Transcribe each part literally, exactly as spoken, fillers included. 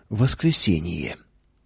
Воскресение.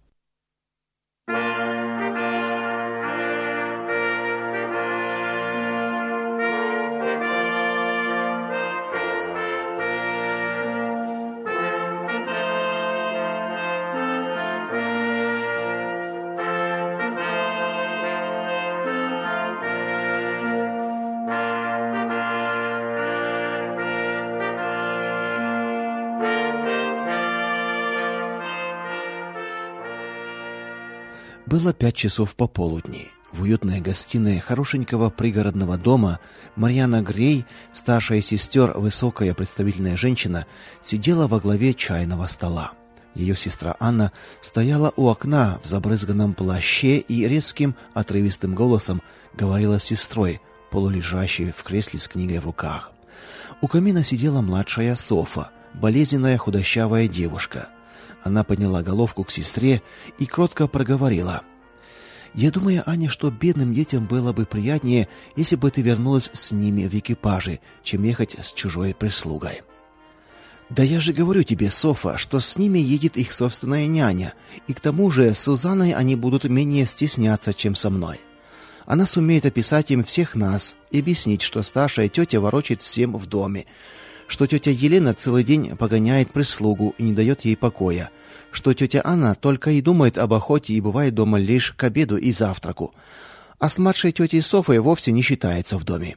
Было пять часов пополудни. В уютной гостиной хорошенького пригородного дома Марьяна Грей, старшая сестер, высокая представительная женщина, сидела во главе чайного стола. Ее сестра Анна стояла у окна в забрызганном плаще и резким, отрывистым голосом говорила с сестрой, полулежащей в кресле с книгой в руках. У камина сидела младшая Софа, болезненная худощавая девушка. Она подняла головку к сестре и кротко проговорила: «Я думаю, Аня, что бедным детям было бы приятнее, если бы ты вернулась с ними в экипаже, чем ехать с чужой прислугой». «Да я же говорю тебе, Софа, что с ними едет их собственная няня, и к тому же с Сузанной они будут менее стесняться, чем со мной. Она сумеет описать им всех нас и объяснить, что старшая тетя ворочает всем в доме, что тетя Елена целый день погоняет прислугу и не дает ей покоя, что тетя Анна только и думает об охоте и бывает дома лишь к обеду и завтраку, а с младшей тетей Софой вовсе не считается в доме».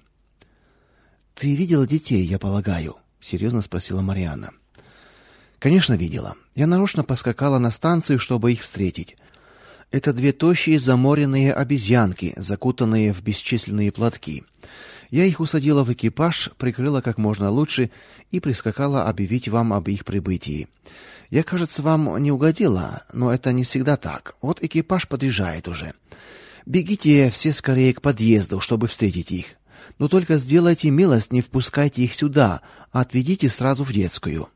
«Ты видела детей, я полагаю?» — серьезно спросила Марьяна. «Конечно, видела. Я нарочно поскакала на станцию, чтобы их встретить. Это две тощие заморенные обезьянки, закутанные в бесчисленные платки. Я их усадила в экипаж, прикрыла как можно лучше и прискакала объявить вам об их прибытии. Я, кажется, вам не угодила, но это не всегда так. Вот экипаж подъезжает уже. Бегите все скорее к подъезду, чтобы встретить их. Но только сделайте милость, не впускайте их сюда, а отведите сразу в детскую».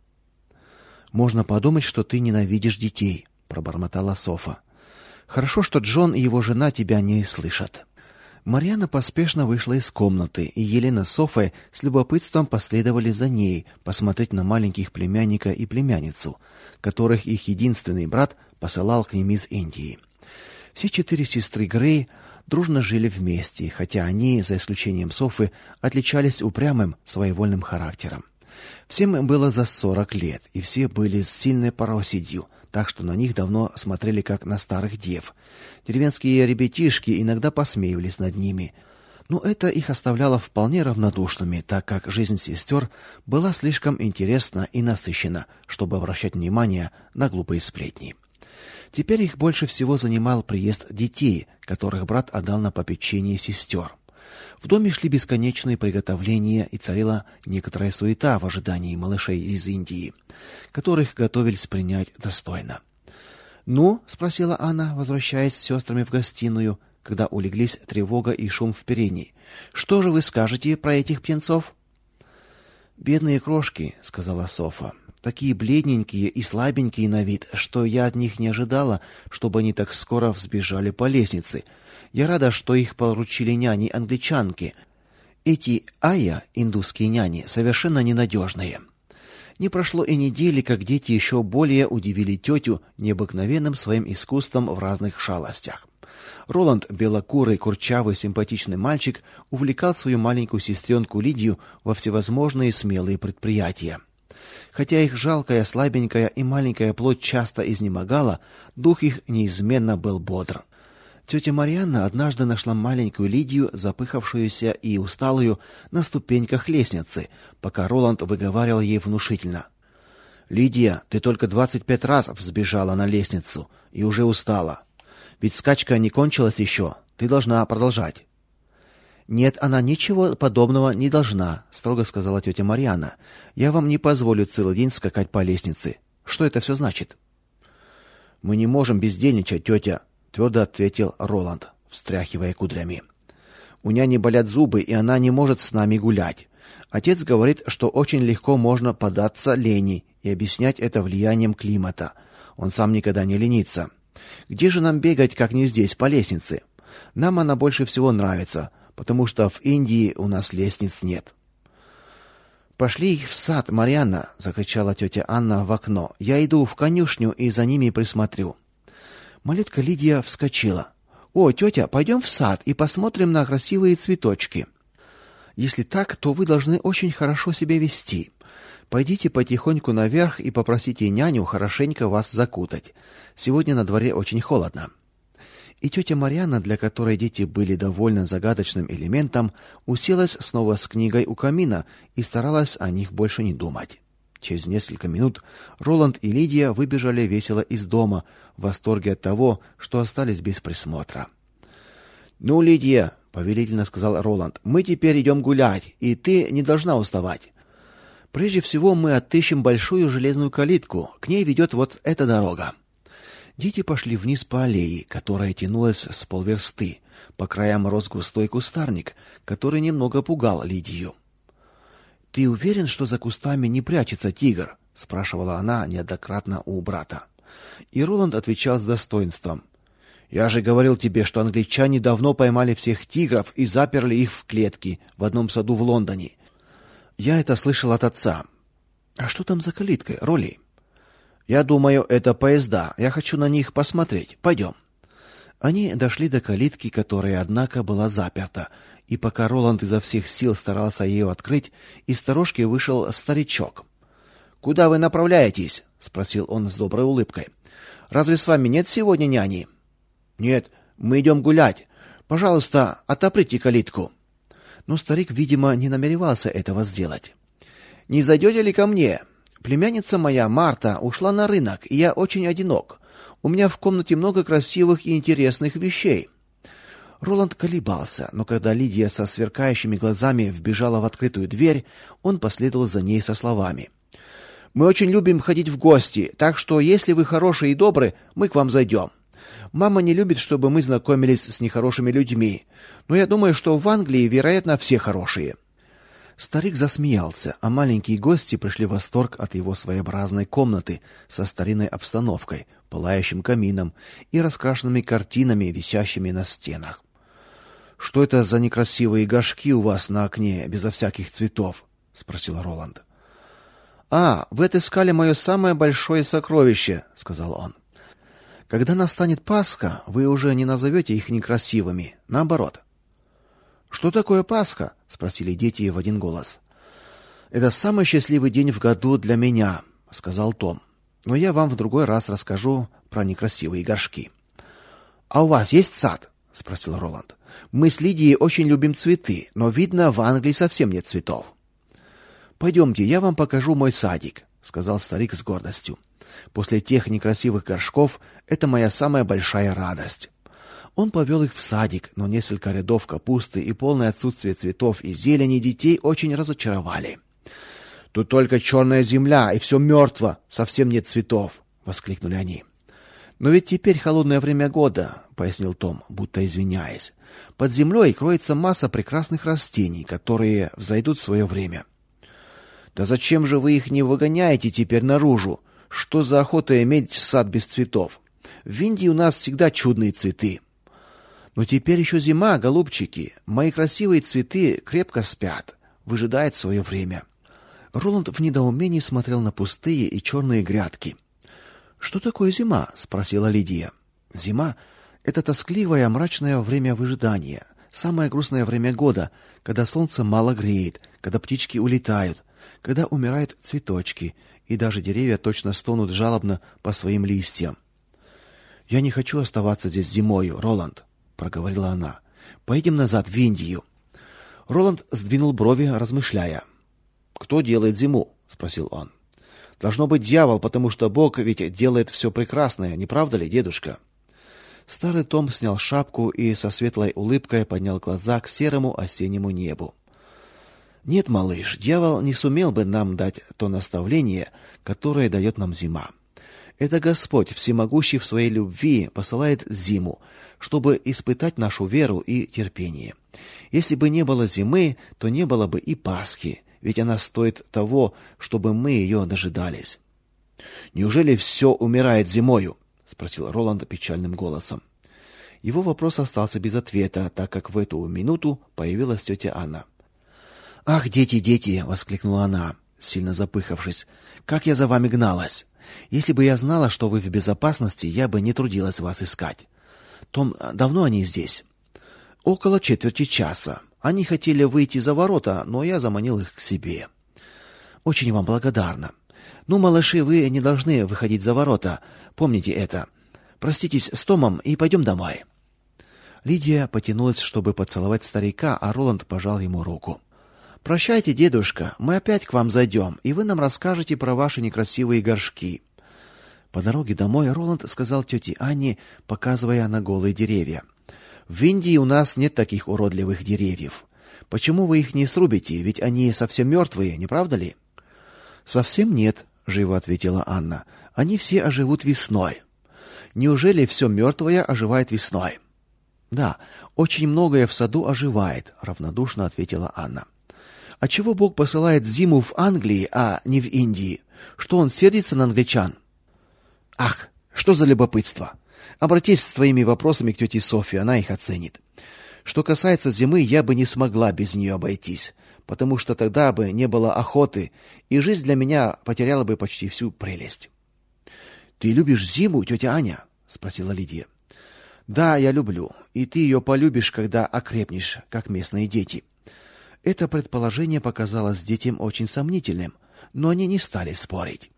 «Можно подумать, что ты ненавидишь детей», — пробормотала Софа. «Хорошо, что Джон и его жена тебя не слышат». Марьяна поспешно вышла из комнаты, и Елена с Софой с любопытством последовали за ней посмотреть на маленьких племянника и племянницу, которых их единственный брат посылал к ним из Индии. Все четыре сестры Грей дружно жили вместе, хотя они, за исключением Софы, отличались упрямым, своевольным характером. Всем им было за сорок лет, и все были с сильной пароседью, так что на них давно смотрели как на старых дев. Деревенские ребятишки иногда посмеивались над ними, но это их оставляло вполне равнодушными, так как жизнь сестер была слишком интересна и насыщена, чтобы обращать внимание на глупые сплетни. Теперь их больше всего занимал приезд детей, которых брат отдал на попечение сестер. В доме шли бесконечные приготовления, и царила некоторая суета в ожидании малышей из Индии, которых готовились принять достойно. «Ну?» — спросила Анна, возвращаясь с сестрами в гостиную, когда улеглись тревога и шум в передней. «Что же вы скажете про этих птенцов?» «Бедные крошки», — сказала Софа, — «такие бледненькие и слабенькие на вид, что я от них не ожидала, чтобы они так скоро взбежали по лестнице. Я рада, что их поручили няни-англичанки. Эти айя, индусские няни, совершенно ненадежные». Не прошло и недели, как дети еще более удивили тетю необыкновенным своим искусством в разных шалостях. Роланд, белокурый, курчавый, симпатичный мальчик, увлекал свою маленькую сестренку Лидию во всевозможные смелые предприятия. Хотя их жалкая, слабенькая и маленькая плоть часто изнемогала, дух их неизменно был бодр. Тетя Марьяна однажды нашла маленькую Лидию, запыхавшуюся и усталую, на ступеньках лестницы, пока Роланд выговаривал ей внушительно: «Лидия, ты только двадцать пять раз взбежала на лестницу и уже устала. Ведь скачка не кончилась еще, ты должна продолжать». «Нет, она ничего подобного не должна», — строго сказала тетя Марьяна. «Я вам не позволю целый день скакать по лестнице. Что это все значит?» «Мы не можем бездельничать, тетя», — твердо ответил Роланд, встряхивая кудрями. «У няни болят зубы, и она не может с нами гулять. Отец говорит, что очень легко можно поддаться лени и объяснять это влиянием климата. Он сам никогда не ленится. Где же нам бегать, как не здесь, по лестнице? Нам она больше всего нравится, потому что в Индии у нас лестниц нет». «Пошли их в сад, Марьяна!» — закричала тетя Анна в окно. «Я иду в конюшню и за ними присмотрю». Малютка Лидия вскочила. «О, тетя, пойдем в сад и посмотрим на красивые цветочки». «Если так, то вы должны очень хорошо себя вести. Пойдите потихоньку наверх и попросите няню хорошенько вас закутать. Сегодня на дворе очень холодно». И тетя Марьяна, для которой дети были довольно загадочным элементом, уселась снова с книгой у камина и старалась о них больше не думать. Через несколько минут Роланд и Лидия выбежали весело из дома, в восторге от того, что остались без присмотра. «Ну, Лидия», — повелительно сказал Роланд, — «мы теперь идем гулять, и ты не должна уставать. Прежде всего мы отыщем большую железную калитку, к ней ведет вот эта дорога». Дети пошли вниз по аллее, которая тянулась с полверсты. По краям рос густой кустарник, который немного пугал Лидию. «Ты уверен, что за кустами не прячется тигр?» — спрашивала она неоднократно у брата. И Роланд отвечал с достоинством: «Я же говорил тебе, что англичане давно поймали всех тигров и заперли их в клетки в одном саду в Лондоне. Я это слышал от отца». «А что там за калиткой, Ролли?» «Я думаю, это поезда. Я хочу на них посмотреть. Пойдем». Они дошли до калитки, которая, однако, была заперта, и пока Роланд изо всех сил старался ее открыть, из сторожки вышел старичок. «Куда вы направляетесь?» — спросил он с доброй улыбкой. «Разве с вами нет сегодня няни?» «Нет, мы идем гулять. Пожалуйста, отоприте калитку». Но старик, видимо, не намеревался этого сделать. «Не зайдете ли ко мне? Племянница моя, Марта, ушла на рынок, и я очень одинок. У меня в комнате много красивых и интересных вещей». Роланд колебался, но когда Лидия со сверкающими глазами вбежала в открытую дверь, он последовал за ней со словами: «Мы очень любим ходить в гости, так что, если вы хорошие и добры, мы к вам зайдем. Мама не любит, чтобы мы знакомились с нехорошими людьми, но я думаю, что в Англии, вероятно, все хорошие». Старик засмеялся, а маленькие гости пришли в восторг от его своеобразной комнаты со старинной обстановкой, пылающим камином и раскрашенными картинами, висящими на стенах. «Что это за некрасивые горшки у вас на окне, безо всяких цветов?» — спросил Роланд. «А, вы отыскали мое самое большое сокровище», — сказал он. «Когда настанет Пасха, вы уже не назовете их некрасивыми, наоборот». «Что такое Пасха?» — спросили дети в один голос. «Это самый счастливый день в году для меня», — сказал Том. «Но я вам в другой раз расскажу про некрасивые горшки». «А у вас есть сад?» — спросил Роланд. «Мы с Лидией очень любим цветы, но, видно, в Англии совсем нет цветов». «Пойдемте, я вам покажу мой садик», — сказал старик с гордостью. «После тех некрасивых горшков это моя самая большая радость». Он повел их в садик, но несколько рядов капусты и полное отсутствие цветов и зелени детей очень разочаровали. «Тут только черная земля, и все мертво, совсем нет цветов», — воскликнули они. «Но ведь теперь холодное время года», — пояснил Том, будто извиняясь. «Под землей кроется масса прекрасных растений, которые взойдут в свое время». «Да зачем же вы их не выгоняете теперь наружу? Что за охота иметь сад без цветов? В Индии у нас всегда чудные цветы». «Но теперь еще зима, голубчики. Мои красивые цветы крепко спят, выжидают свое время». Роланд в недоумении смотрел на пустые и черные грядки. «Что такое зима?» — спросила Лидия. «Зима — это тоскливое, мрачное время выжидания, самое грустное время года, когда солнце мало греет, когда птички улетают, когда умирают цветочки, и даже деревья точно стонут жалобно по своим листьям». «Я не хочу оставаться здесь зимою, Роланд», — проговорила она. «Поедем назад в Индию». Роланд сдвинул брови, размышляя. «Кто делает зиму?» — спросил он. «Должно быть дьявол, потому что Бог ведь делает все прекрасное, не правда ли, дедушка?» Старый Том снял шапку и со светлой улыбкой поднял глаза к серому осеннему небу. «Нет, малыш, дьявол не сумел бы нам дать то наставление, которое дает нам зима. Это Господь, всемогущий в своей любви, посылает зиму, чтобы испытать нашу веру и терпение. Если бы не было зимы, то не было бы и Пасхи, ведь она стоит того, чтобы мы ее дожидались». «Неужели все умирает зимою?» — спросил Роланд печальным голосом. Его вопрос остался без ответа, так как в эту минуту появилась тетя Анна. «Ах, дети, дети!» — воскликнула она, сильно запыхавшись. «Как я за вами гналась! Если бы я знала, что вы в безопасности, я бы не трудилась вас искать. Том, давно они здесь?» «Около четверти часа. Они хотели выйти за ворота, но я заманил их к себе». «Очень вам благодарна. Ну, малыши, вы не должны выходить за ворота. Помните это. Проститесь с Томом и пойдем домой». Лидия потянулась, чтобы поцеловать старика, а Роланд пожал ему руку. «Прощайте, дедушка, мы опять к вам зайдем, и вы нам расскажете про ваши некрасивые горшки». По дороге домой Роланд сказал тете Анне, показывая на голые деревья: «В Индии у нас нет таких уродливых деревьев. Почему вы их не срубите? Ведь они совсем мертвые, не правда ли?» «Совсем нет», — живо ответила Анна. «Они все оживут весной». «Неужели все мертвое оживает весной?» «Да, очень многое в саду оживает», — равнодушно ответила Анна. «А чего Бог посылает зиму в Англии, а не в Индии? Что он сердится на англичан?» «Ах, что за любопытство! Обратись с твоими вопросами к тете Софье, она их оценит. Что касается зимы, я бы не смогла без нее обойтись, потому что тогда бы не было охоты, и жизнь для меня потеряла бы почти всю прелесть». «Ты любишь зиму, тетя Аня?» — спросила Лидия. «Да, я люблю, и ты ее полюбишь, когда окрепнешь, как местные дети». Это предположение показалось детям очень сомнительным, но они не стали спорить.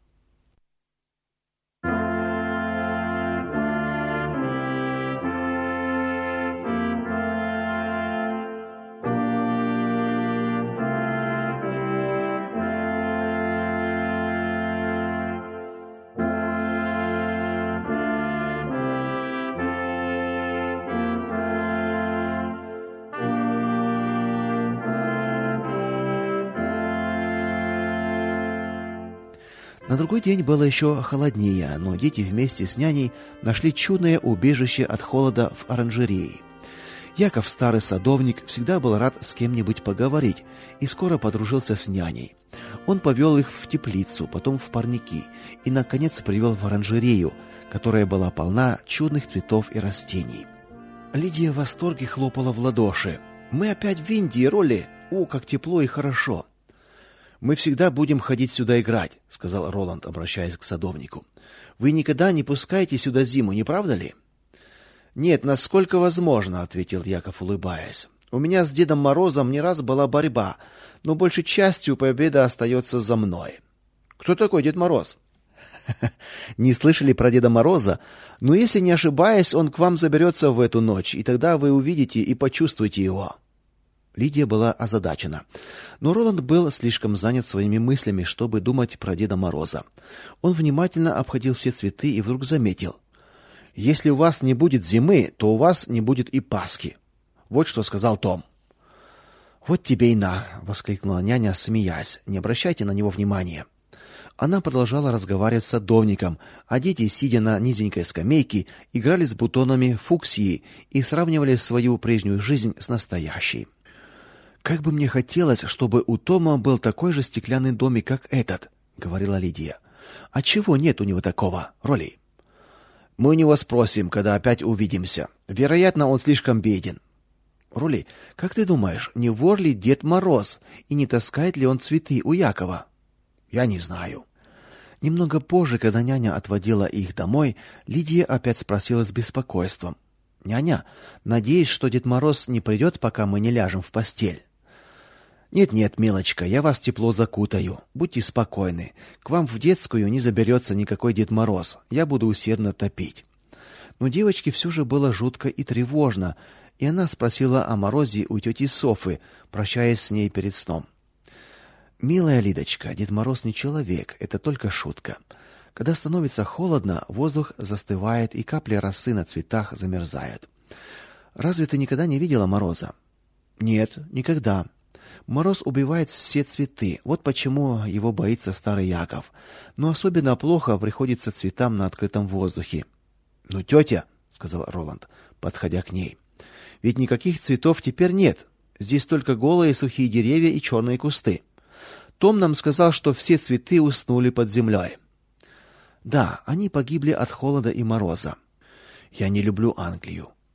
На другой день было еще холоднее, но дети вместе с няней нашли чудное убежище от холода в оранжерее. Яков, старый садовник, всегда был рад с кем-нибудь поговорить и скоро подружился с няней. Он повел их в теплицу, потом в парники и, наконец, привел в оранжерею, которая была полна чудных цветов и растений. Лидия в восторге хлопала в ладоши. «Мы опять в Индии, Ролли! О, как тепло и хорошо!» «Мы всегда будем ходить сюда играть», — сказал Роланд, обращаясь к садовнику. «Вы никогда не пускаете сюда зиму, не правда ли?» «Нет, насколько возможно», — ответил Яков, улыбаясь. «У меня с Дедом Морозом не раз была борьба, но большей частью победа остается за мной». «Кто такой Дед Мороз?» «Не слышали про Деда Мороза? Но если не ошибаюсь, он к вам заберется в эту ночь, и тогда вы увидите и почувствуете его». Лидия была озадачена, но Роланд был слишком занят своими мыслями, чтобы думать про Деда Мороза. Он внимательно обходил все цветы и вдруг заметил: «Если у вас не будет зимы, то у вас не будет и Пасхи». Вот что сказал Том. «Вот тебе и на!» — воскликнула няня, смеясь. «Не обращайте на него внимания». Она продолжала разговаривать с садовником, а дети, сидя на низенькой скамейке, играли с бутонами фуксии и сравнивали свою прежнюю жизнь с настоящей. «Как бы мне хотелось, чтобы у Тома был такой же стеклянный домик, как этот», — говорила Лидия. «А чего нет у него такого, Ролли?» «Мы у него спросим, когда опять увидимся. Вероятно, он слишком беден». «Ролли, как ты думаешь, не вор ли Дед Мороз, и не таскает ли он цветы у Якова?» «Я не знаю». Немного позже, когда няня отводила их домой, Лидия опять спросила с беспокойством: «Няня, надеюсь, что Дед Мороз не придет, пока мы не ляжем в постель?» «Нет-нет, милочка, я вас тепло закутаю. Будьте спокойны. К вам в детскую не заберется никакой Дед Мороз. Я буду усердно топить». Но девочке все же было жутко и тревожно, и она спросила о морозе у тети Софы, прощаясь с ней перед сном. «Милая Лидочка, Дед Мороз не человек, это только шутка. Когда становится холодно, воздух застывает, и капли росы на цветах замерзают. Разве ты никогда не видела Мороза?» «Нет, никогда. Мороз убивает все цветы, вот почему его боится старый Яков. Но особенно плохо приходится цветам на открытом воздухе». «Ну, тетя», — сказал Роланд, подходя к ней, — «ведь никаких цветов теперь нет. Здесь только голые сухие деревья и черные кусты. Том нам сказал, что все цветы уснули под землей». «Да, они погибли от холода и мороза». «Я не люблю Англию.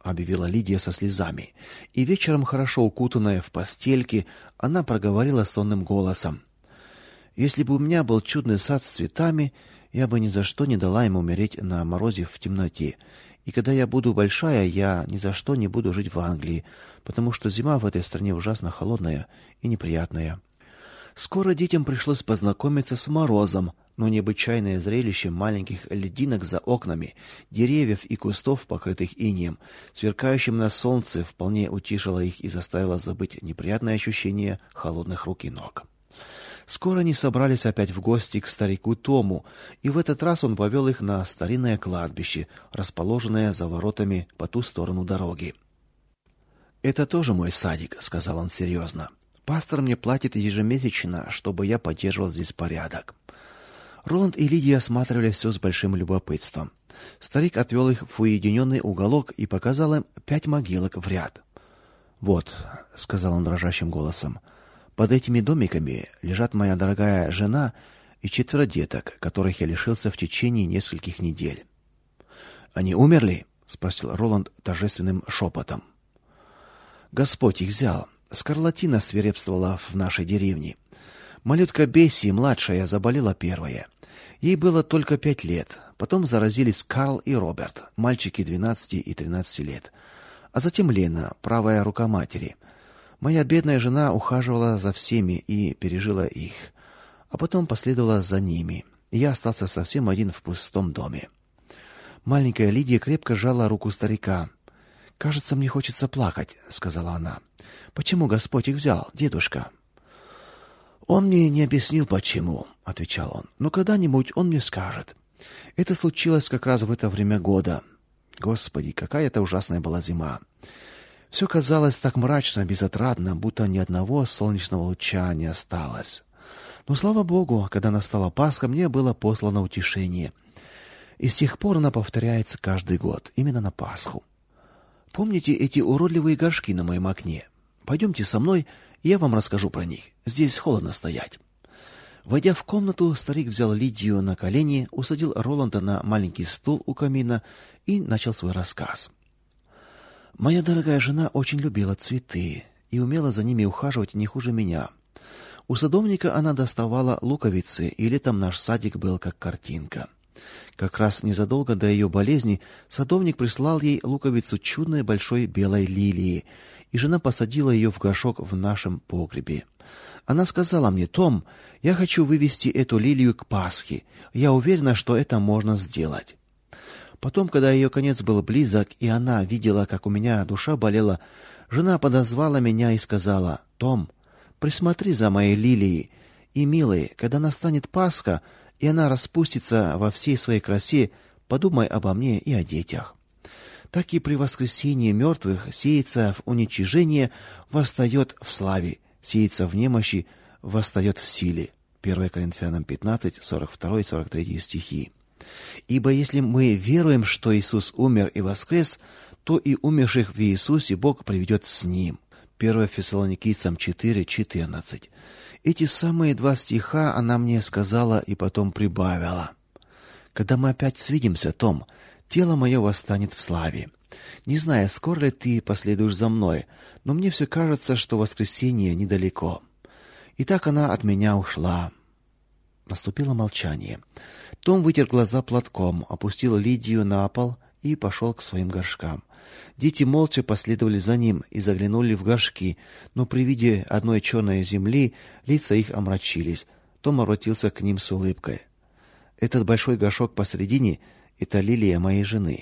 объявила Лидия со слезами. И вечером, хорошо укутанная в постельке, она проговорила сонным голосом: "Если бы у меня был чудный сад с цветами, я бы ни за что не дала ему умереть на морозе в темноте. И когда я буду большая, я ни за что не буду жить в Англии, потому что зима в этой стране ужасно холодная и неприятная". Скоро детям пришлось познакомиться с морозом, но необычайное зрелище маленьких льдинок за окнами, деревьев и кустов, покрытых инеем, сверкающим на солнце, вполне утешило их и заставило забыть неприятное ощущение холодных рук и ног. Скоро они собрались опять в гости к старику Тому, и в этот раз он повел их на старинное кладбище, расположенное за воротами по ту сторону дороги. "Это тоже мой садик", сказал он серьезно. "Пастор мне платит ежемесячно, чтобы я поддерживал здесь порядок". Роланд и Лидия осматривали все с большим любопытством. Старик отвел их в уединенный уголок и показал им пять могилок в ряд. "Вот", сказал он дрожащим голосом, "под этими домиками лежат моя дорогая жена и четверо деток, которых я лишился в течение нескольких недель". "Они умерли?" спросил Роланд торжественным шепотом. "Господь их взял. Скарлатина свирепствовала в нашей деревне. Малютка Бесси, младшая, заболела первая. Ей было только пять лет. Потом заразились Карл и Роберт, мальчики двенадцати и тринадцати лет. А затем Лена, правая рука матери. Моя бедная жена ухаживала за всеми и пережила их. А потом последовала за ними. И я остался совсем один в пустом доме". Маленькая Лидия крепко сжала руку старика. "Кажется, мне хочется плакать", сказала она. "Почему Господь их взял, дедушка?" "Он мне не объяснил почему", отвечал он. "Но когда-нибудь он мне скажет. Это случилось как раз в это время года. Господи, какая это ужасная была зима. Все казалось так мрачно, безотрадно, будто ни одного солнечного луча не осталось. Но слава Богу, когда настала Пасха, мне было послано утешение. И с тех пор она повторяется каждый год, именно на Пасху. Помните эти уродливые горшки на моем окне? Пойдемте со мной, и я вам расскажу про них. Здесь холодно стоять". Войдя в комнату, старик взял Лидию на колени, усадил Роланда на маленький стул у камина и начал свой рассказ. "Моя дорогая жена очень любила цветы и умела за ними ухаживать не хуже меня. У садовника она доставала луковицы, и летом наш садик был как картинка. Как раз незадолго до ее болезни садовник прислал ей луковицу чудной большой белой лилии, и жена посадила ее в горшок в нашем погребе. Она сказала мне: "Том, я хочу вывести эту лилию к Пасхе. Я уверена, что это можно сделать". Потом, когда ее конец был близок, и она видела, как у меня душа болела, жена подозвала меня и сказала: "Том, присмотри за моей лилией, и, милый, когда настанет Пасха, и она распустится во всей своей красе, подумай обо мне и о детях". Так и при воскресении мертвых сеется в уничижение, восстает в славе, сеется в немощи, восстает в силе. первое Коринфянам пятнадцать, сорок два и сорок три стихи. Ибо если мы веруем, что Иисус умер и воскрес, то и умерших в Иисусе Бог приведет с ним. первое Фессалоникийцам четыре, четырнадцать. Эти самые два стиха она мне сказала и потом прибавила: "Когда мы опять свидимся, Том, тело мое восстанет в славе. Не знаю, скоро ли ты последуешь за мной, но мне все кажется, что воскресение недалеко". И так она от меня ушла. Наступило молчание. Том вытер глаза платком, опустил Лидию на пол и пошел к своим горшкам. Дети молча последовали за ним и заглянули в горшки, но при виде одной черной земли лица их омрачились. Том обратился к ним с улыбкой: "Этот большой горшок посредине — это лилия моей жены.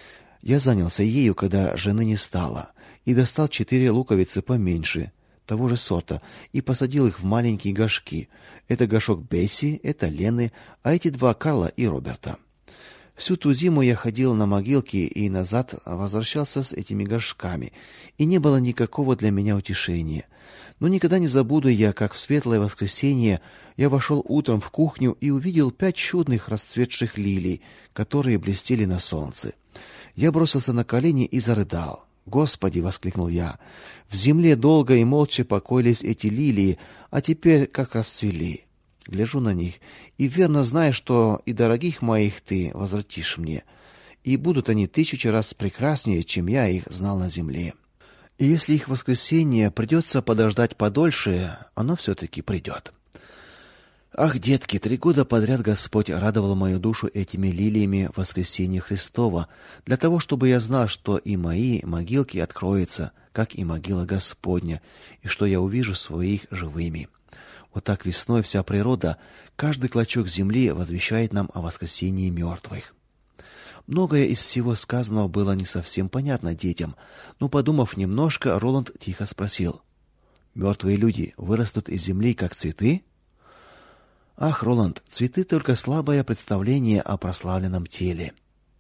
Я занялся ею, когда жены не стало, и достал четыре луковицы поменьше, того же сорта, и посадил их в маленькие горшки. Это горшок Бесси, это Лены, а эти два Карла и Роберта. Всю ту зиму я ходил на могилки и назад возвращался с этими горшками, и не было никакого для меня утешения. Но никогда не забуду я, как в светлое воскресенье я вошел утром в кухню и увидел пять чудных расцветших лилий, которые блестели на солнце. Я бросился на колени и зарыдал. «Господи!» — воскликнул я. «В земле долго и молча покоились эти лилии, а теперь как расцвели. Гляжу на них и верно знаю, что и дорогих моих ты возвратишь мне. и будут они тысячу раз прекраснее, чем я их знал на земле. И если их воскресение придется подождать подольше, оно все-таки придет. Ах, детки, три года подряд Господь радовал мою душу этими лилиями воскресения Христова, для того, чтобы я знал, что и мои могилки откроются, как и могила Господня, и что я увижу своих живыми. Вот так весной вся природа, каждый клочок земли возвещает нам о воскресении мертвых. Многое из всего сказанного было не совсем понятно детям, но, подумав немножко, Роланд тихо спросил: «Мертвые люди вырастут из земли, как цветы?» «Ах, Роланд, цветы — только слабое представление о прославленном теле».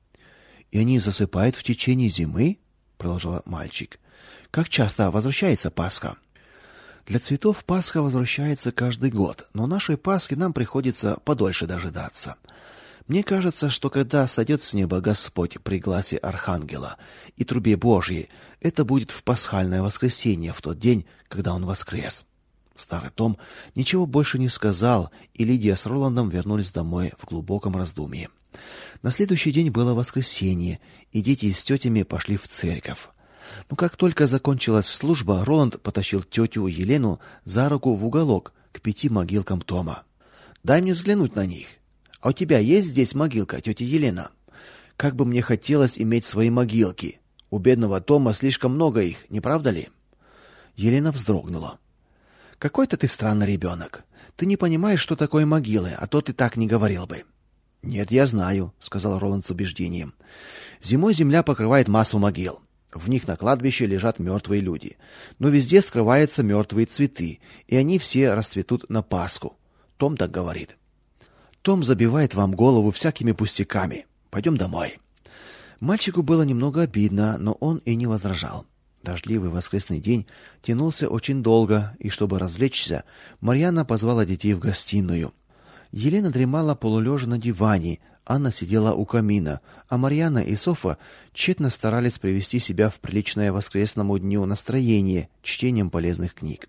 «И они засыпают в течение зимы?» — продолжал мальчик. «Как часто возвращается Пасха?» «Для цветов Пасха возвращается каждый год, но нашей Пасхи нам приходится подольше дожидаться. Мне кажется, что когда сойдет с неба Господь при гласе архангела и трубе Божьей, это будет в пасхальное воскресенье, в тот день, когда он воскрес». Старый Том ничего больше не сказал, и Лидия с Роландом вернулись домой в глубоком раздумье. На следующий день было воскресенье, и дети с тетями пошли в церковь. Но как только закончилась служба, Роланд потащил тетю Елену за руку в уголок к пяти могилкам Тома. «Дай мне взглянуть на них. А у тебя есть здесь могилка, тетя Елена? Как бы мне хотелось иметь свои могилки. У бедного Тома слишком много их, не правда ли?» Елена вздрогнула. «Какой-то ты странный ребенок. Ты не понимаешь, что такое могилы, а то ты так не говорил бы». «Нет, я знаю», — сказал Роланд с убеждением. «Зимой земля покрывает массу могил. В них на кладбище лежат мертвые люди. Но везде скрываются мертвые цветы, и они все расцветут на Пасху. Том так говорит». «Том забивает вам голову всякими пустяками. Пойдем домой». Мальчику было немного обидно, но он и не возражал. Дождливый воскресный день тянулся очень долго, и чтобы развлечься, Марьяна позвала детей в гостиную. Елена дремала полулежа на диване, Анна сидела у камина, а Марьяна и Софа тщетно старались привести себя в приличное воскресному дню настроение чтением полезных книг.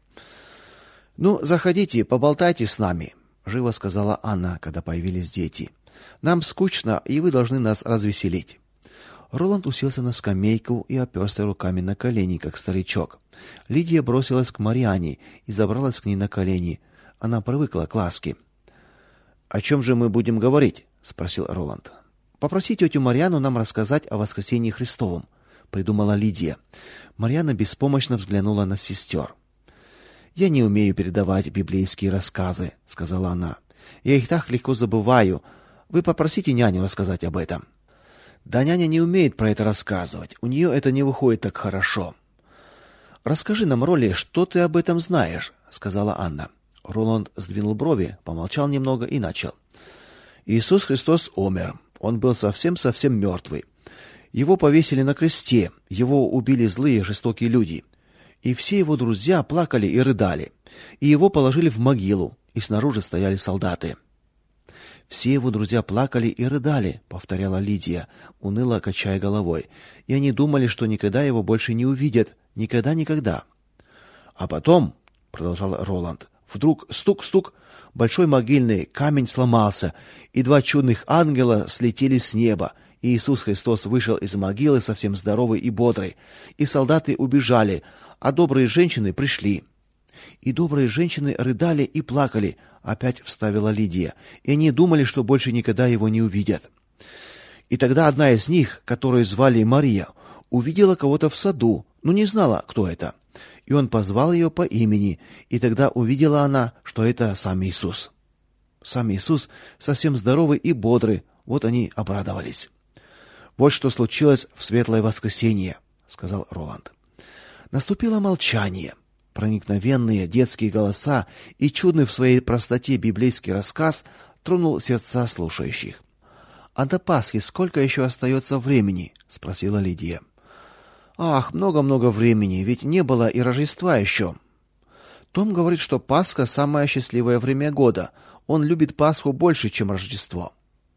«Ну, заходите, поболтайте с нами», — живо сказала Анна, когда появились дети. «Нам скучно, и вы должны нас развеселить». Роланд уселся на скамейку и оперся руками на колени, как старичок. Лидия бросилась к Марьяне и забралась к ней на колени. Она привыкла к ласке. «О чем же мы будем говорить?» — спросил Роланд. «Попроси тетю Марьяну нам рассказать о воскресении Христовом», — придумала Лидия. Марьяна беспомощно взглянула на сестер. «Я не умею передавать библейские рассказы», — сказала она. «Я их так легко забываю. Вы попросите няню рассказать об этом». «Да няня не умеет про это рассказывать. У нее это не выходит так хорошо». «Расскажи нам, Ролли, что ты об этом знаешь», — сказала Анна. Роланд сдвинул брови, помолчал немного и начал. «Иисус Христос умер. Он был совсем-совсем мертвый. Его повесили на кресте, его убили злые, жестокие люди. И все его друзья плакали и рыдали. И его положили в могилу, и снаружи стояли солдаты». «Все его друзья плакали и рыдали», — повторяла Лидия, уныло качая головой. «И они думали, что никогда его больше не увидят. Никогда-никогда». «А потом», — продолжал Роланд, — «вдруг стук-стук, большой могильный камень сломался, и два чудных ангела слетели с неба, и Иисус Христос вышел из могилы совсем здоровый и бодрый, и солдаты убежали, а добрые женщины пришли». «И добрые женщины рыдали и плакали», — опять вставила Лидия, «и они думали, что больше никогда его не увидят. И тогда одна из них, которую звали Мария, увидела кого-то в саду, но не знала, кто это. И он позвал ее по имени, и тогда увидела она, что это сам Иисус». Сам Иисус совсем здоровый и бодрый, вот они обрадовались. «Вот что случилось в светлое воскресенье», — сказал Роланд. Наступило молчание. Проникновенные детские голоса и чудный в своей простоте библейский рассказ тронул сердца слушающих. «А до Пасхи сколько еще остается времени?» — спросила Лидия. «Ах, много-много времени, ведь не было и Рождества еще». Том говорит, что Пасха — самое счастливое время года. Он любит Пасху больше, чем Рождество.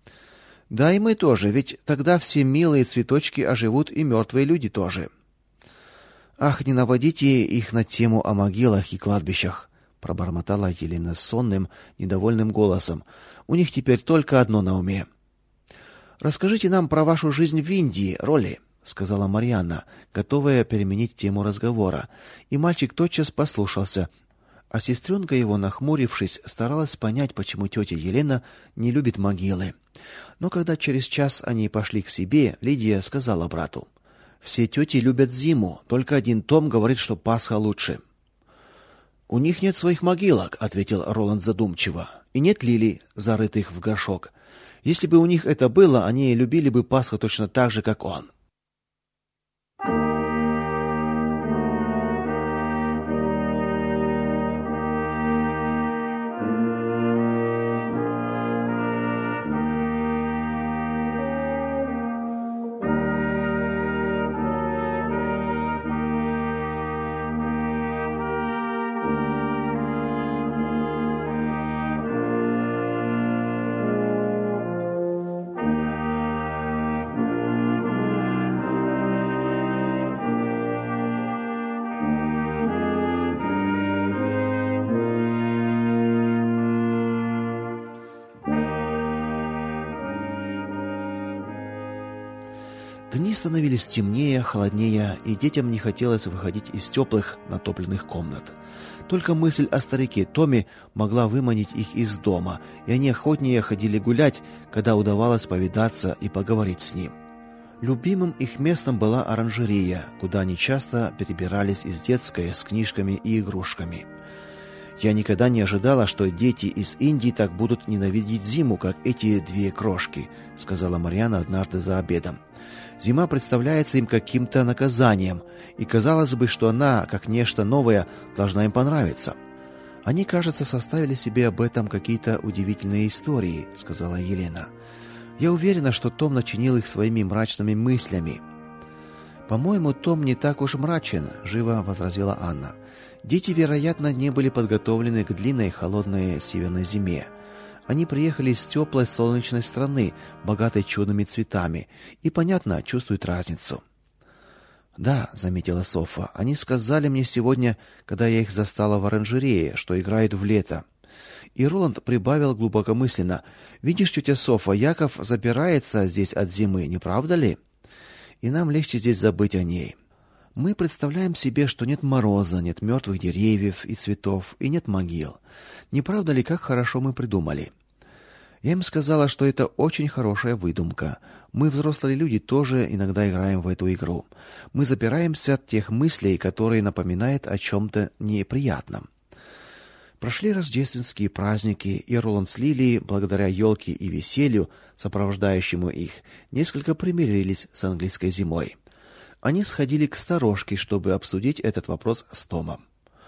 «Да и мы тоже, ведь тогда все милые цветочки оживут, и мертвые люди тоже». «Ах, не наводите их на тему о могилах и кладбищах», — пробормотала Елена сонным, недовольным голосом. «У них теперь только одно на уме». Расскажите нам про вашу жизнь в Индии, Ролли, сказала Марьяна, готовая переменить тему разговора. И мальчик тотчас послушался. А сестренка его, нахмурившись, старалась понять, почему тетя Елена не любит могилы. Но когда через час они пошли к себе, Лидия сказала брату: "Все тети любят зиму, только один Том говорит, что Пасха лучше". "У них нет своих могилок", ответил Роланд задумчиво. "И нет лилий, зарытых в горшок. Если бы у них это было, они любили бы Пасху точно так же, как он". Дни становились темнее, холоднее, и детям не хотелось выходить из теплых, натопленных комнат. Только мысль о старике Томе могла выманить их из дома, и они охотнее ходили гулять, когда удавалось повидаться и поговорить с ним. Любимым их местом была оранжерея, куда они часто перебирались из детской с книжками и игрушками. Я никогда не ожидала, что дети из Индии так будут ненавидеть зиму, как эти две крошки, сказала Марьяна однажды за обедом. Зима представляется им каким-то наказанием, и казалось бы, что она, как нечто новое, должна им понравиться. Они, кажется, составили себе об этом какие-то удивительные истории, сказала Елена. Я уверена, что Том начинил их своими мрачными мыслями. По-моему, Том не так уж мрачен, живо возразила Анна. Дети, вероятно, не были подготовлены к длинной холодной северной зиме. Они приехали из теплой солнечной страны, богатой чудными цветами, и, понятно, чувствуют разницу. Да, заметила Софа. Они сказали мне сегодня, когда я их застала в оранжерее, что играют в лето. И Роланд прибавил глубокомысленно: "Видишь, тетя Софа, Яков забирается здесь от зимы, не правда ли? И нам легче здесь забыть о ней. Мы представляем себе, что нет мороза, нет мертвых деревьев и цветов, и нет могил. Не правда ли, как хорошо мы придумали?" Я им сказала, что это очень хорошая выдумка. Мы, взрослые люди, тоже иногда играем в эту игру. Мы запираемся от тех мыслей, которые напоминают о чем-то неприятном. Прошли рождественские праздники, и Роланд с Лилией, благодаря елке и веселью, сопровождающему их, несколько примирились с английской зимой. Они сходили к сторожке, чтобы обсудить этот вопрос с Томом.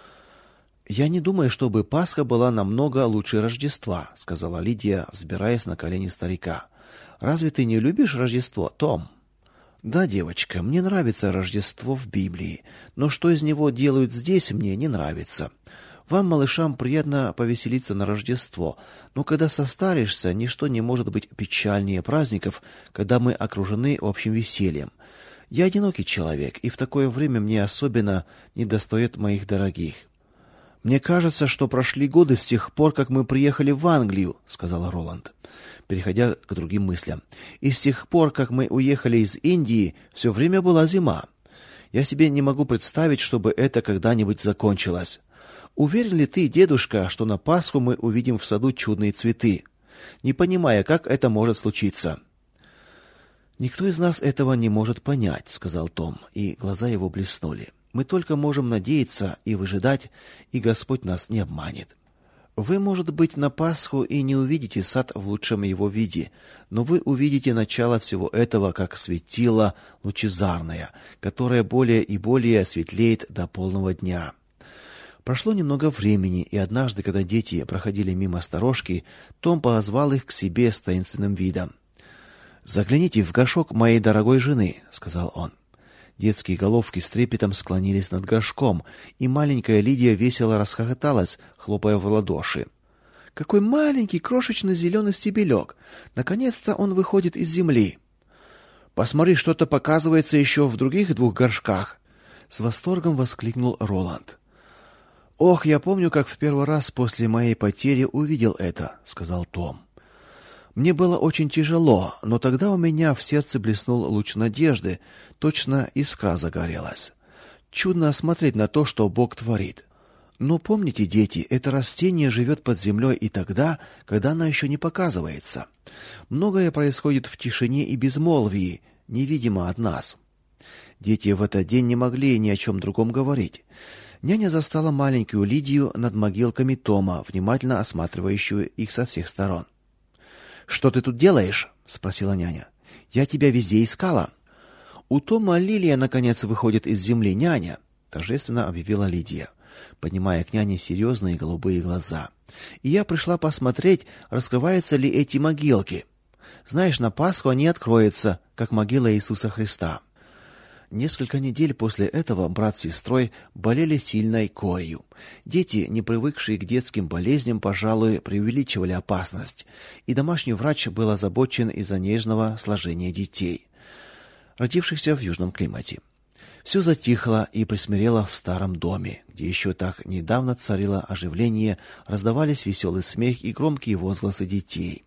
"Я не думаю, чтобы Пасха была намного лучше Рождества", сказала Лидия, взбираясь на колени старика. "Разве ты не любишь Рождество, Том?" "Да, девочка, мне нравится Рождество в Библии, но что из него делают здесь, мне не нравится. Вам, малышам, приятно повеселиться на Рождество, но когда состаришься, ничто не может быть печальнее праздников, когда мы окружены общим весельем. Я одинокий человек, и в такое время мне особенно недостает моих дорогих. Мне кажется, что прошли годы с тех пор, как мы приехали в Англию, сказала Роланд, переходя к другим мыслям. И с тех пор, как мы уехали из Индии, все время была зима. Я себе не могу представить, чтобы это когда-нибудь закончилось. Уверен ли ты, дедушка, что на Пасху мы увидим в саду чудные цветы, не понимая, как это может случиться? Никто из нас этого не может понять, сказал Том, и глаза его блеснули. Мы только можем надеяться и выжидать, и Господь нас не обманет. Вы, может быть, на Пасху и не увидите сад в лучшем его виде, но вы увидите начало всего этого как светило лучезарное, которое более и более светлеет до полного дня. Прошло немного времени, и однажды, когда дети проходили мимо сторожки, Том позвал их к себе с таинственным видом. «Загляните в горшок моей дорогой жены», — сказал он. Детские головки с трепетом склонились над горшком, и маленькая Лидия весело расхохоталась, хлопая в ладоши. «Какой маленький, крошечный зеленый стебелек! Наконец-то он выходит из земли!» «Посмотри, что-то показывается еще в других двух горшках!» С восторгом воскликнул Роланд. «Ох, я помню, как в первый раз после моей потери увидел это», — сказал Том. Мне было очень тяжело, но тогда у меня в сердце блеснул луч надежды, точно искра загорелась. Чудно смотреть на то, что Бог творит. Но помните, дети, это растение живет под землей и тогда, когда оно еще не показывается. Многое происходит в тишине и безмолвии, невидимо от нас. Дети в этот день не могли ни о чем другом говорить. Няня застала маленькую Лидию над могилками Тома, внимательно осматривающую их со всех сторон. Что ты тут делаешь? Спросила няня. Я тебя везде искала. У Тома лилия наконец выходит из земли, няня, торжественно объявила Лидия, поднимая к няне серьезные голубые глаза. И я пришла посмотреть, раскрываются ли эти могилки. Знаешь, на Пасху они откроются, как могила Иисуса Христа. Несколько недель после этого брат с сестрой болели сильной корью. Дети, не привыкшие к детским болезням, пожалуй, преувеличивали опасность, и домашний врач был озабочен из-за нежного сложения детей, родившихся в южном климате. Все затихло и присмирело в старом доме, где еще так недавно царило оживление, раздавались веселый смех и громкие возгласы детей.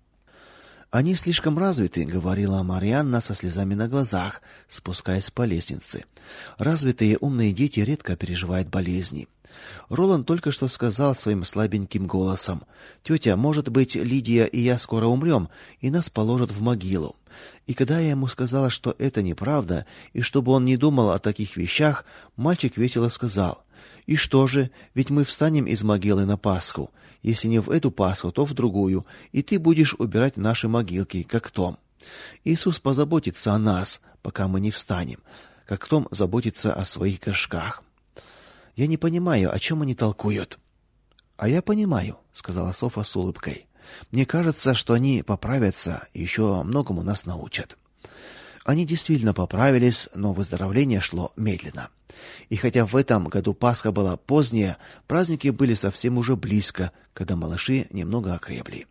Они слишком развиты, говорила Марианна со слезами на глазах, спускаясь по лестнице. Развитые умные дети редко переживают болезни. Роланд только что сказал своим слабеньким голосом: «Тетя, может быть, Лидия и я скоро умрем, и нас положат в могилу». И когда я ему сказала, что это неправда, и чтобы он не думал о таких вещах, мальчик весело сказал: «И что же, ведь мы встанем из могилы на Пасху. Если не в эту Пасху, то в другую, и ты будешь убирать наши могилки, как Том. Иисус позаботится о нас, пока мы не встанем, как Том заботится о своих горшках». Я не понимаю, о чем они толкуют. А я понимаю, сказала Софа с улыбкой. Мне кажется, что они поправятся и еще многому нас научат. Они действительно поправились, но выздоровление шло медленно. И хотя в этом году Пасха была поздняя, праздники были совсем уже близко, когда малыши немного окрепли.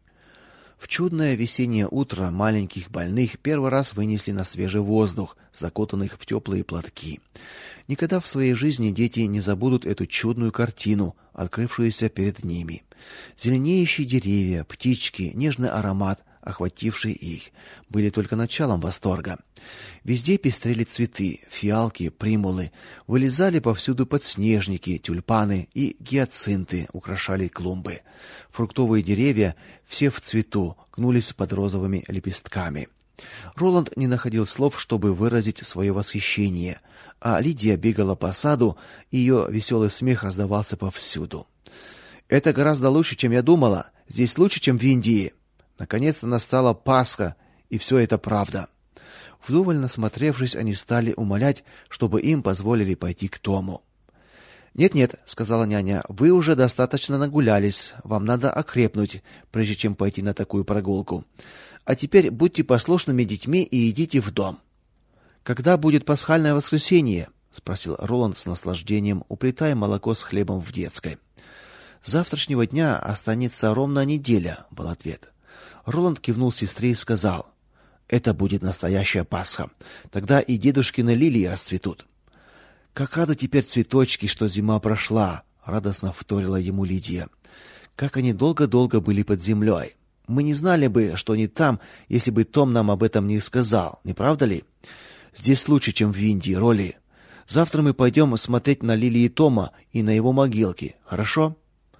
В чудное весеннее утро маленьких больных первый раз вынесли на свежий воздух, закутанных в теплые платки. Никогда в своей жизни дети не забудут эту чудную картину, открывшуюся перед ними. Зеленеющие деревья, птички, нежный аромат, охвативший их, были только началом восторга. Везде пестрели цветы, фиалки, примулы, вылезали повсюду подснежники, тюльпаны и гиацинты украшали клумбы. Фруктовые деревья, все в цвету, гнулись под розовыми лепестками. Роланд не находил слов, чтобы выразить свое восхищение, а Лидия бегала по саду, и ее веселый смех раздавался повсюду. Это гораздо лучше, чем я думала. Здесь лучше, чем в Индии. Наконец-то настала Пасха, и все это правда. Вдоволь насмотревшись, они стали умолять, чтобы им позволили пойти к Тому. «Нет-нет», — сказала няня, — «вы уже достаточно нагулялись, вам надо окрепнуть, прежде чем пойти на такую прогулку. А теперь будьте послушными детьми и идите в дом». «Когда будет пасхальное воскресенье?» — спросил Роланд с наслаждением, уплетая молоко с хлебом в детской. «С завтрашнего дня останется ровно неделя», — был ответ. Роланд кивнул сестре и сказал: «Это будет настоящая Пасха. Тогда и дедушкины лилии расцветут». «Как рады теперь цветочки, что зима прошла», — радостно вторила ему Лидия. «Как они долго-долго были под землей. Мы не знали бы, что они там, если бы Том нам об этом не сказал, не правда ли? Здесь лучше, чем в Индии, Роли. Завтра мы пойдем смотреть на лилии Тома и на его могилки, хорошо?»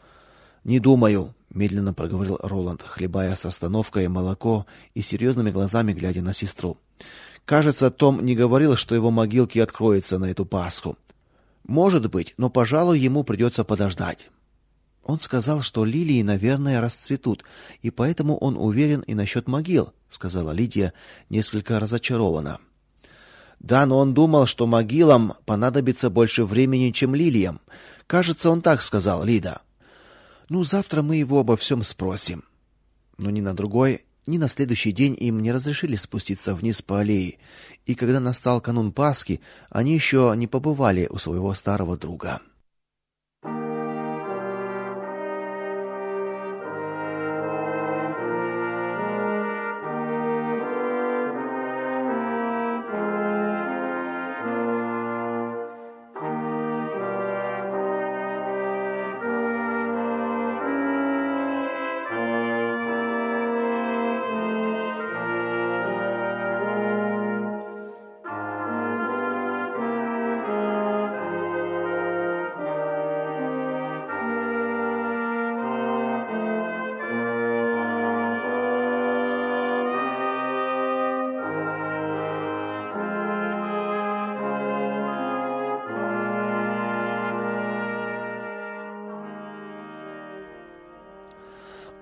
«Не думаю», — медленно проговорил Роланд, хлебая с расстановкой молоко и серьезными глазами глядя на сестру. «Кажется, Том не говорил, что его могилки откроются на эту Пасху. Может быть, но, пожалуй, ему придется подождать». «Он сказал, что лилии, наверное, расцветут, и поэтому он уверен и насчет могил», — сказала Лидия, несколько разочарованно. «Да, но он думал, что могилам понадобится больше времени, чем лилиям. Кажется, он так сказал, Лида». «Ну, завтра мы его обо всем спросим». Но ни на другой, ни на следующий день им не разрешили спуститься вниз по аллее, и когда настал канун Пасхи, они еще не побывали у своего старого друга.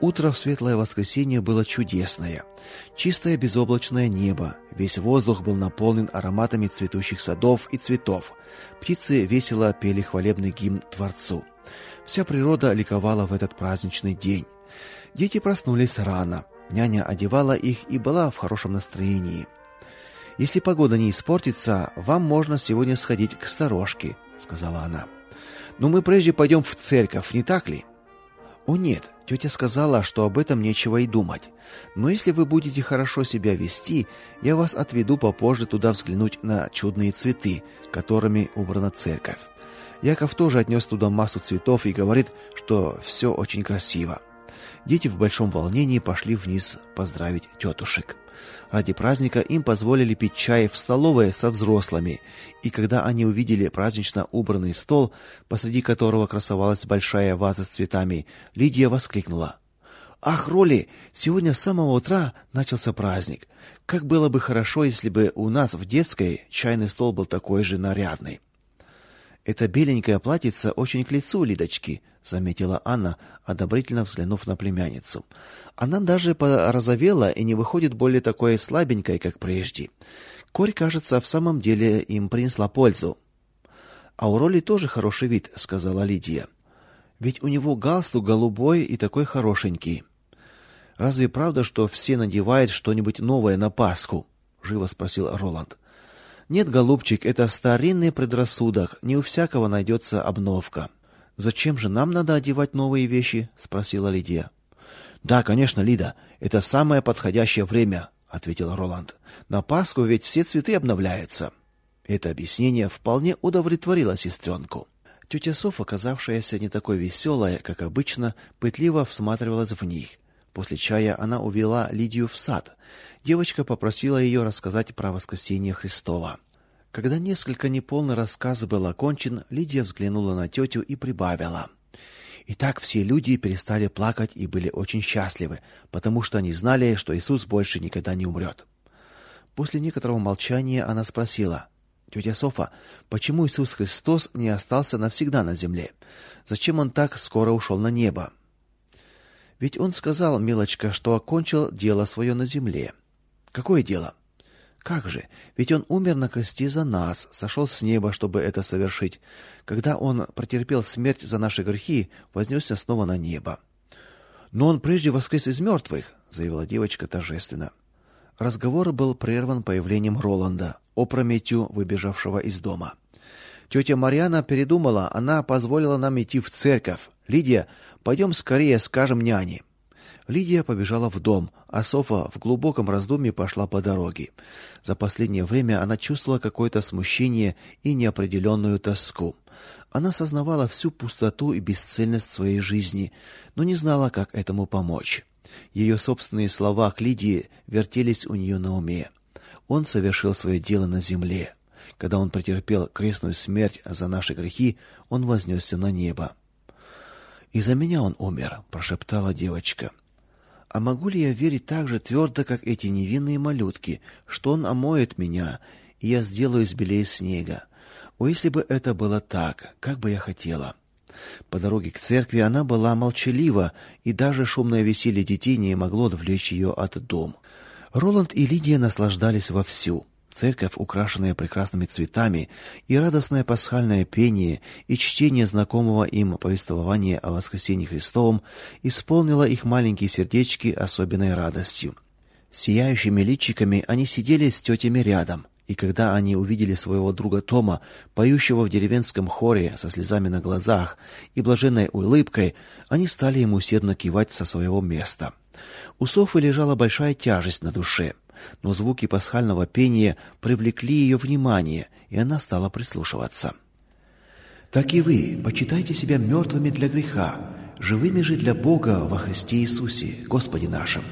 Утро в светлое воскресенье было чудесное. Чистое безоблачное небо, весь воздух был наполнен ароматами цветущих садов и цветов. Птицы весело пели хвалебный гимн Творцу. Вся природа ликовала в этот праздничный день. Дети проснулись рано. Няня одевала их и была в хорошем настроении. «Если погода не испортится, вам можно сегодня сходить к сторожке», — сказала она. «Но мы прежде пойдем в церковь, не так ли?» «О нет, тетя сказала, что об этом нечего и думать. Но если вы будете хорошо себя вести, я вас отведу попозже туда взглянуть на чудные цветы, которыми убрана церковь. Яков тоже отнес туда массу цветов и говорит, что все очень красиво». Дети в большом волнении пошли вниз поздравить тетушек. Ради праздника им позволили пить чай в столовой со взрослыми, и когда они увидели празднично убранный стол, посреди которого красовалась большая ваза с цветами, Лидия воскликнула: «Ах, Роли, сегодня с самого утра начался праздник. Как было бы хорошо, если бы у нас в детской чайный стол был такой же нарядный». «Это беленькое платьице очень к лицу Лидочки», — заметила Анна, одобрительно взглянув на племянницу. «Она даже порозовела и не выходит более такой слабенькой, как прежде. Корь, кажется, в самом деле им принесла пользу». «А у Роли тоже хороший вид», — сказала Лидия. «Ведь у него галстук голубой и такой хорошенький». «Разве правда, что все надевают что-нибудь новое на Пасху?» — живо спросил Роланд. «Нет, голубчик, это старинный предрассудок, не у всякого найдется обновка». «Зачем же нам надо одевать новые вещи?» — спросила Лидия. «Да, конечно, Лида, это самое подходящее время», — ответил Роланд. «На Пасху ведь все цветы обновляются». Это объяснение вполне удовлетворило сестренку. Тетя Софа, оказавшаяся не такой веселая, как обычно, пытливо всматривалась в них. После чая она увела Лидию в сад. Девочка попросила ее рассказать про воскресение Христово. Когда несколько неполный рассказ был окончен, Лидия взглянула на тетю и прибавила: «И так все люди перестали плакать и были очень счастливы, потому что они знали, что Иисус больше никогда не умрет». После некоторого молчания она спросила: «Тетя Софа, почему Иисус Христос не остался навсегда на земле? Зачем он так скоро ушел на небо?» «Ведь он сказал, милочка, что окончил дело свое на земле». «Какое дело?» «Как же? Ведь он умер на кресте за нас, сошел с неба, чтобы это совершить. Когда он претерпел смерть за наши грехи, вознесся снова на небо». «Но он прежде воскрес из мертвых», — заявила девочка торжественно. Разговор был прерван появлением Роланда, опрометью выбежавшего из дома. «Тетя Марьяна передумала, она позволила нам идти в церковь. Лидия, пойдем скорее скажем няне». Лидия побежала в дом, а Софа в глубоком раздумье пошла по дороге. За последнее время она чувствовала какое-то смущение и неопределенную тоску. Она сознавала всю пустоту и бесцельность своей жизни, но не знала, как этому помочь. Ее собственные слова к Лидии вертелись у нее на уме. Он совершил свое дело на земле. Когда он претерпел крестную смерть за наши грехи, он вознесся на небо. «И за меня он умер», — прошептала девочка. «А могу ли я верить так же твердо, как эти невинные малютки, что он омоет меня, и я сделаюсь белее снега? О, если бы это было так, как бы я хотела!» По дороге к церкви она была молчалива, и даже шумное веселье детей не могло отвлечь ее от дома. Роланд и Лидия наслаждались вовсю. Церковь, украшенная прекрасными цветами, и радостное пасхальное пение, и чтение знакомого им повествования о воскресении Христовом исполнило их маленькие сердечки особенной радостью. Сияющими личиками они сидели с тетями рядом, и когда они увидели своего друга Тома, поющего в деревенском хоре со слезами на глазах и блаженной улыбкой, они стали ему усердно кивать со своего места. У Софы лежала большая тяжесть на душе, но звуки пасхального пения привлекли ее внимание, и она стала прислушиваться. «Так и вы почитайте себя мертвыми для греха, живыми же для Бога во Христе Иисусе, Господе нашим».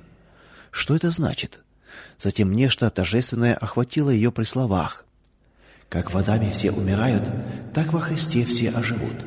Что это значит? Затем нечто торжественное охватило ее при словах: «Как в Адаме все умирают, так во Христе все оживут».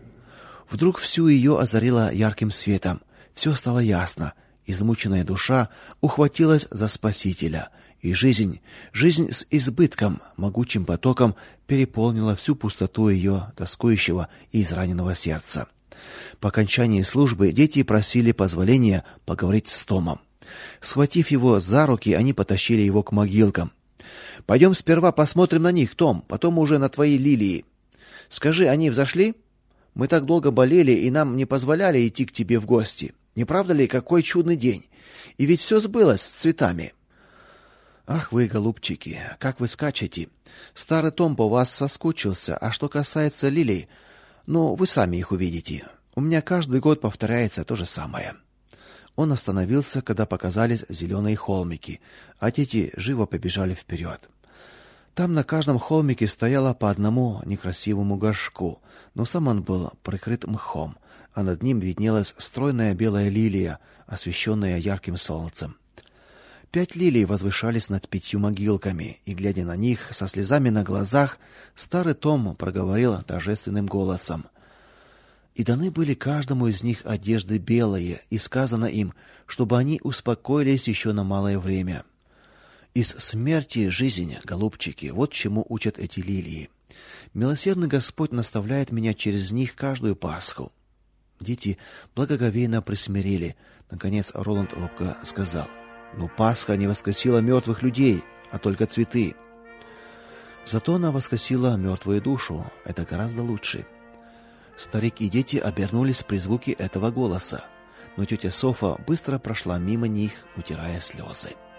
Вдруг всю ее озарило ярким светом, все стало ясно. Измученная душа ухватилась за Спасителя, и жизнь, жизнь с избытком, могучим потоком переполнила всю пустоту ее тоскующего и израненного сердца. По окончании службы дети просили позволения поговорить с Томом. Схватив его за руки, они потащили его к могилкам. Пойдем сперва посмотрим на них, Том, потом уже на твои лилии. Скажи, они взошли? Мы так долго болели, и нам не позволяли идти к тебе в гости. Не правда ли, какой чудный день? И ведь все сбылось с цветами. Ах вы, голубчики, как вы скачете. Старый Том по вас соскучился, а что касается лилий, ну, вы сами их увидите. У меня каждый год повторяется то же самое. Он остановился, когда показались зеленые холмики, а дети живо побежали вперед. Там на каждом холмике стояло по одному некрасивому горшку, но сам он был прикрыт мхом, а над ним виднелась стройная белая лилия, освещенная ярким солнцем. Пять лилий возвышались над пятью могилками, и, глядя на них со слезами на глазах, старый Том проговорил торжественным голосом: «И даны были каждому из них одежды белые, и сказано им, чтобы они успокоились еще на малое время. Из смерти жизнь, голубчики, вот чему учат эти лилии. Милосердный Господь наставляет меня через них каждую Пасху». Дети благоговейно присмирели. Наконец Роланд робко сказал: «Но Пасха не воскресила мертвых людей, а только цветы». «Зато она воскресила мертвую душу. Это гораздо лучше». Старик и дети обернулись при звуке этого голоса, но тетя Софа быстро прошла мимо них, утирая слезы.